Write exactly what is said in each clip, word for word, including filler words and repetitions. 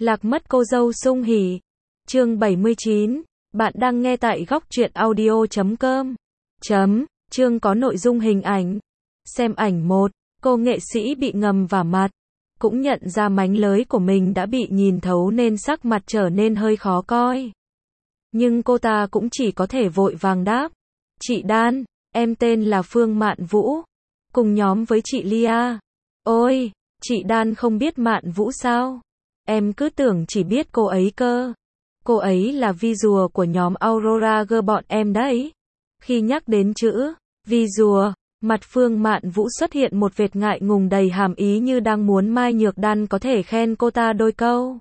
Lạc mất cô dâu Sung Hỉ. Chương bảy mươi chín. Bạn đang nghe tại góc truyện audio chấm com. Chấm. Chương có nội dung hình ảnh. Xem ảnh một. Cô nghệ sĩ bị ngầm vả mặt. Cũng nhận ra mánh lới của mình đã bị nhìn thấu nên sắc mặt trở nên hơi khó coi. Nhưng cô ta cũng chỉ có thể vội vàng đáp. Chị Đan, em tên là Phương Mạn Vũ. Cùng nhóm với chị Lia. Ôi, chị Đan không biết Mạn Vũ sao? Em cứ tưởng chỉ biết cô ấy cơ. Cô ấy là visual của nhóm Aurora Girl bọn em đấy. Khi nhắc đến chữ visual, mặt Phương Mạn Vũ xuất hiện một vệt ngại ngùng đầy hàm ý như đang muốn Mai Nhược Đan có thể khen cô ta đôi câu.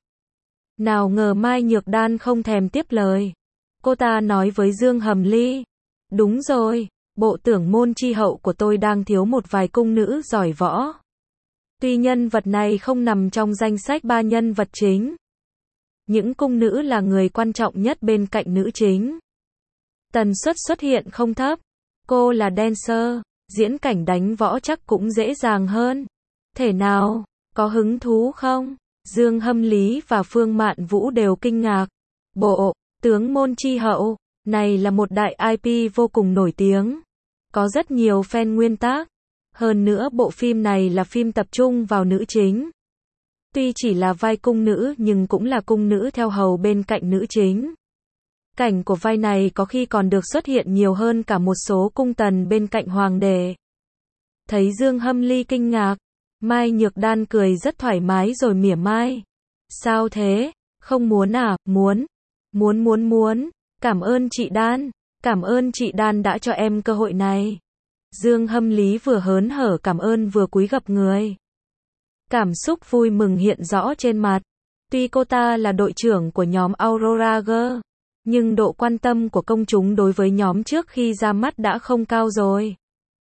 Nào ngờ Mai Nhược Đan không thèm tiếp lời. Cô ta nói với Dương Hầm Ly. Đúng rồi, bộ tưởng môn chi hậu của tôi đang thiếu một vài cung nữ giỏi võ. Tuy nhân vật này không nằm trong danh sách ba nhân vật chính. Những cung nữ là người quan trọng nhất bên cạnh nữ chính. Tần suất xuất hiện không thấp. Cô là dancer, diễn cảnh đánh võ chắc cũng dễ dàng hơn. Thể nào, có hứng thú không? Dương Hâm Lý và Phương Mạn Vũ đều kinh ngạc. Bộ tướng môn chi hậu này là một đại i pê vô cùng nổi tiếng. Có rất nhiều fan nguyên tác. Hơn nữa bộ phim này là phim tập trung vào nữ chính. Tuy chỉ là vai cung nữ nhưng cũng là cung nữ theo hầu bên cạnh nữ chính. Cảnh của vai này có khi còn được xuất hiện nhiều hơn cả một số cung tần bên cạnh hoàng đế. Thấy Dương Hâm Ly kinh ngạc, Mai Nhược Đan cười rất thoải mái rồi mỉa mai. Sao thế? Không muốn à? Muốn. Muốn muốn muốn. Cảm ơn chị Đan. Cảm ơn chị Đan đã cho em cơ hội này. Dương Hâm Lý vừa hớn hở cảm ơn vừa cúi gập người. Cảm xúc vui mừng hiện rõ trên mặt. Tuy cô ta là đội trưởng của nhóm Aurora Girl, nhưng độ quan tâm của công chúng đối với nhóm trước khi ra mắt đã không cao rồi.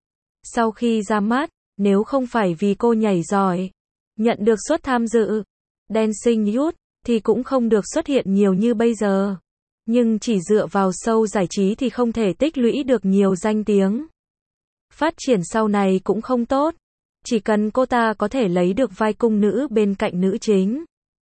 Sau khi ra mắt, nếu không phải vì cô nhảy giỏi, nhận được suất tham dự Dancing Youth, thì cũng không được xuất hiện nhiều như bây giờ. Nhưng chỉ dựa vào show giải trí thì không thể tích lũy được nhiều danh tiếng. Phát triển sau này cũng không tốt. Chỉ cần cô ta có thể lấy được vai cung nữ bên cạnh nữ chính,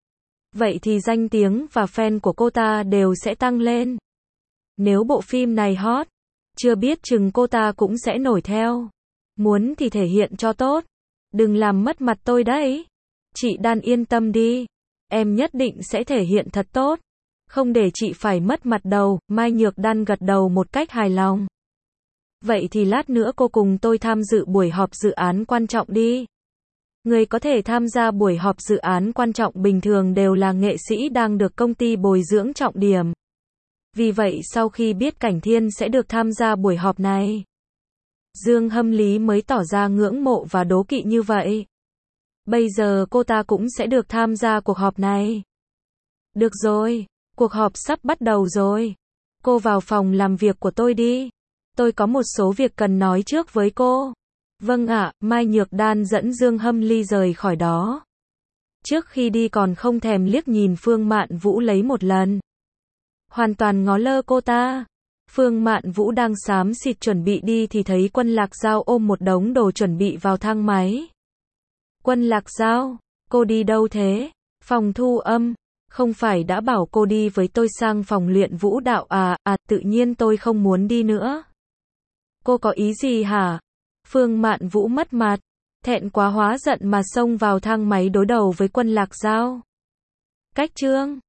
vậy thì danh tiếng và fan của cô ta đều sẽ tăng lên. Nếu bộ phim này hot, chưa biết chừng cô ta cũng sẽ nổi theo. Muốn thì thể hiện cho tốt. Đừng làm mất mặt tôi đấy. Chị Đan yên tâm đi. Em nhất định sẽ thể hiện thật tốt. Không để chị phải mất mặt đâu. Mai Nhược Đan gật đầu một cách hài lòng. Vậy thì lát nữa cô cùng tôi tham dự buổi họp dự án quan trọng đi. Người có thể tham gia buổi họp dự án quan trọng bình thường đều là nghệ sĩ đang được công ty bồi dưỡng trọng điểm. Vì vậy sau khi biết Cảnh Thiên sẽ được tham gia buổi họp này, Dương Hâm Lý mới tỏ ra ngưỡng mộ và đố kỵ như vậy. Bây giờ cô ta cũng sẽ được tham gia cuộc họp này. Được rồi, cuộc họp sắp bắt đầu rồi. Cô vào phòng làm việc của tôi đi. Tôi có một số việc cần nói trước với cô. Vâng ạ, Mai Nhược Đan dẫn Dương Hâm Ly rời khỏi đó. Trước khi đi còn không thèm liếc nhìn Phương Mạn Vũ lấy một lần. Hoàn toàn ngó lơ cô ta. Phương Mạn Vũ đang xám xịt chuẩn bị đi thì thấy Quân Lạc Giao ôm một đống đồ chuẩn bị vào thang máy. Quân Lạc Giao, cô đi đâu thế? Phòng thu âm. Không phải đã bảo cô đi với tôi sang phòng luyện vũ đạo à? À, tự nhiên tôi không muốn đi nữa. Cô có ý gì hả? Phương Mạn Vũ mất mặt, thẹn quá hóa giận mà xông vào thang máy đối đầu với Quân Lạc Giao. Cách chương